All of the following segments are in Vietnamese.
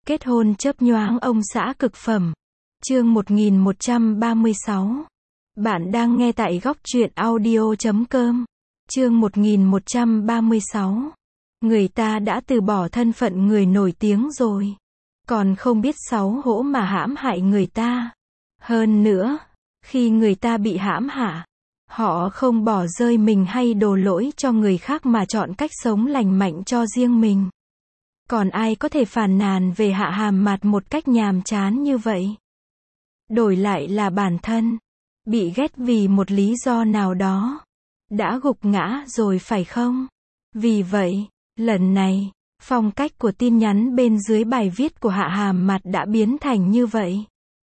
Kết hôn chớp nhoáng ông xã cực phẩm. Chương 1136. Bạn đang nghe tại góc truyện audio.com. Chương 1136. Người ta đã từ bỏ thân phận người nổi tiếng rồi, còn không biết xấu hổ mà hãm hại người ta. Hơn nữa, khi người ta bị hãm hại, họ không bỏ rơi mình hay đổ lỗi cho người khác mà chọn cách sống lành mạnh cho riêng mình. Còn ai có thể phàn nàn về hạ hàm mạt một cách nhàm chán như vậy? Đổi lại là bản thân bị ghét vì một lý do nào đó, đã gục ngã rồi phải không? Vì vậy, lần này, phong cách của tin nhắn bên dưới bài viết của hạ hàm mạt đã biến thành như vậy.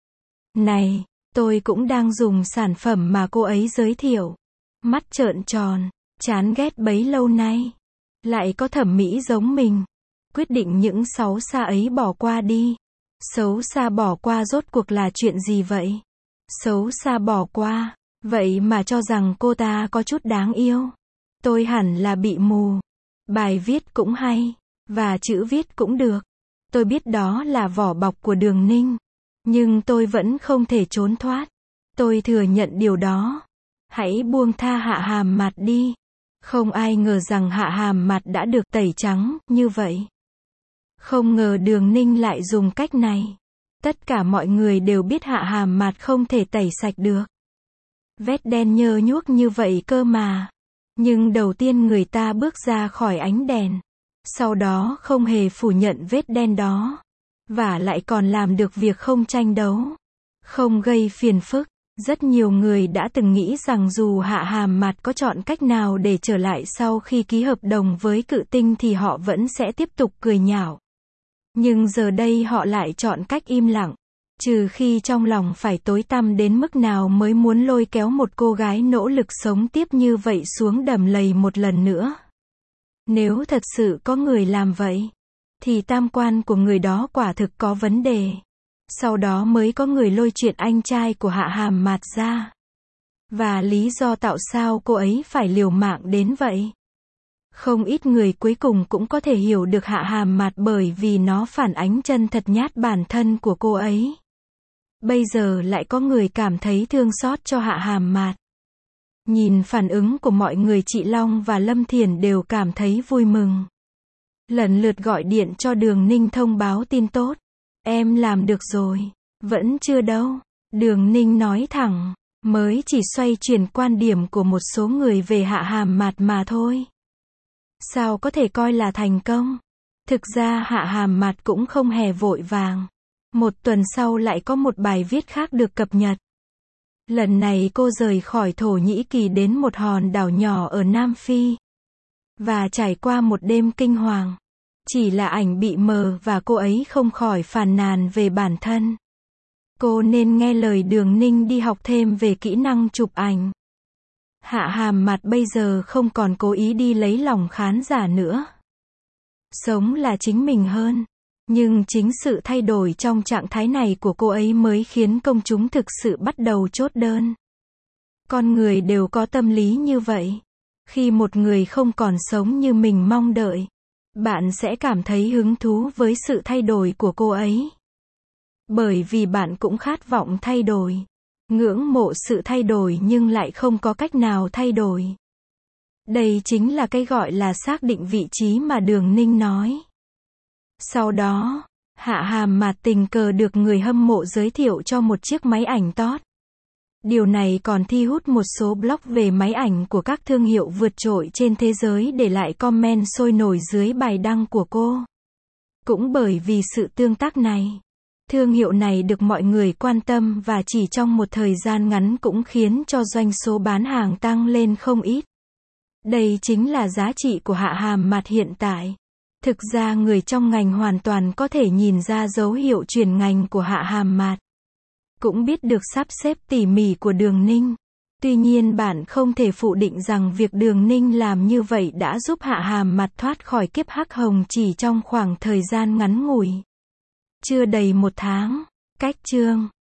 Này, tôi cũng đang dùng sản phẩm mà cô ấy giới thiệu. Mắt trợn tròn, chán ghét bấy lâu nay. Lại có thẩm mỹ giống mình. Quyết định những xấu xa ấy bỏ qua đi. Xấu xa bỏ qua rốt cuộc là chuyện gì vậy? Xấu xa bỏ qua, vậy mà cho rằng cô ta có chút đáng yêu. Tôi hẳn là bị mù. Bài viết cũng hay, và chữ viết cũng được. Tôi biết đó là vỏ bọc của Đường Ninh, nhưng tôi vẫn không thể trốn thoát. Tôi thừa nhận điều đó. Hãy buông tha hạ hàm mạt đi. Không ai ngờ rằng hạ hàm mạt đã được tẩy trắng như vậy. Không ngờ Đường Ninh lại dùng cách này. Tất cả mọi người đều biết hạ hàm mạt không thể tẩy sạch được. Vết đen nhơ nhuốc như vậy cơ mà. Nhưng đầu tiên người ta bước ra khỏi ánh đèn. Sau đó không hề phủ nhận vết đen đó. Và lại còn làm được việc không tranh đấu, không gây phiền phức. Rất nhiều người đã từng nghĩ rằng dù hạ hàm mạt có chọn cách nào để trở lại sau khi ký hợp đồng với Cự Tinh thì họ vẫn sẽ tiếp tục cười nhạo. Nhưng giờ đây họ lại chọn cách im lặng. Trừ khi trong lòng phải tối tăm đến mức nào mới muốn lôi kéo một cô gái nỗ lực sống tiếp như vậy xuống đầm lầy một lần nữa. Nếu thật sự có người làm vậy, thì tam quan của người đó quả thực có vấn đề. Sau đó mới có người lôi chuyện anh trai của hạ hàm mạt ra. Và lý do tại sao cô ấy phải liều mạng đến vậy. Không ít người cuối cùng cũng có thể hiểu được hạ hàm mạt bởi vì nó phản ánh chân thật nhát bản thân của cô ấy. Bây giờ lại có người cảm thấy thương xót cho hạ hàm mạt. Nhìn phản ứng của mọi người, chị Long và Lâm Thiển đều cảm thấy vui mừng. Lần lượt gọi điện cho Đường Ninh thông báo tin tốt. Em làm được rồi. Vẫn chưa đâu. Đường Ninh nói thẳng. Mới chỉ xoay chuyển quan điểm của một số người về hạ hàm mạt mà thôi. Sao có thể coi là thành công? Thực ra hạ hàm mạt cũng không hề vội vàng. Một tuần sau lại có một bài viết khác được cập nhật. Lần này cô rời khỏi Thổ Nhĩ Kỳ đến một hòn đảo nhỏ ở Nam Phi. Và trải qua một đêm kinh hoàng. Chỉ là ảnh bị mờ và cô ấy không khỏi phàn nàn về bản thân. Cô nên nghe lời Đường Ninh đi học thêm về kỹ năng chụp ảnh. Hạ hàm mạt bây giờ không còn cố ý đi lấy lòng khán giả nữa. Sống là chính mình hơn. Nhưng chính sự thay đổi trong trạng thái này của cô ấy mới khiến công chúng thực sự bắt đầu chốt đơn. Con người đều có tâm lý như vậy. Khi một người không còn sống như mình mong đợi, bạn sẽ cảm thấy hứng thú với sự thay đổi của cô ấy. Bởi vì bạn cũng khát vọng thay đổi. Ngưỡng mộ sự thay đổi nhưng lại không có cách nào thay đổi. Đây chính là cái gọi là xác định vị trí mà Đường Ninh nói. Sau đó, hạ hàm mạt tình cờ được người hâm mộ giới thiệu cho một chiếc máy ảnh tốt. Điều này còn thu hút một số blog về máy ảnh của các thương hiệu vượt trội trên thế giới để lại comment sôi nổi dưới bài đăng của cô. Cũng bởi vì sự tương tác này, thương hiệu này được mọi người quan tâm và chỉ trong một thời gian ngắn cũng khiến cho doanh số bán hàng tăng lên không ít. Đây chính là giá trị của hạ hàm mạt hiện tại. Thực ra người trong ngành hoàn toàn có thể nhìn ra dấu hiệu chuyển ngành của hạ hàm mạt. Cũng biết được sắp xếp tỉ mỉ của Đường Ninh. Tuy nhiên bạn không thể phủ định rằng việc Đường Ninh làm như vậy đã giúp hạ hàm mạt thoát khỏi kiếp hắc hồng chỉ trong khoảng thời gian ngắn ngủi. Chưa đầy một tháng, cách chương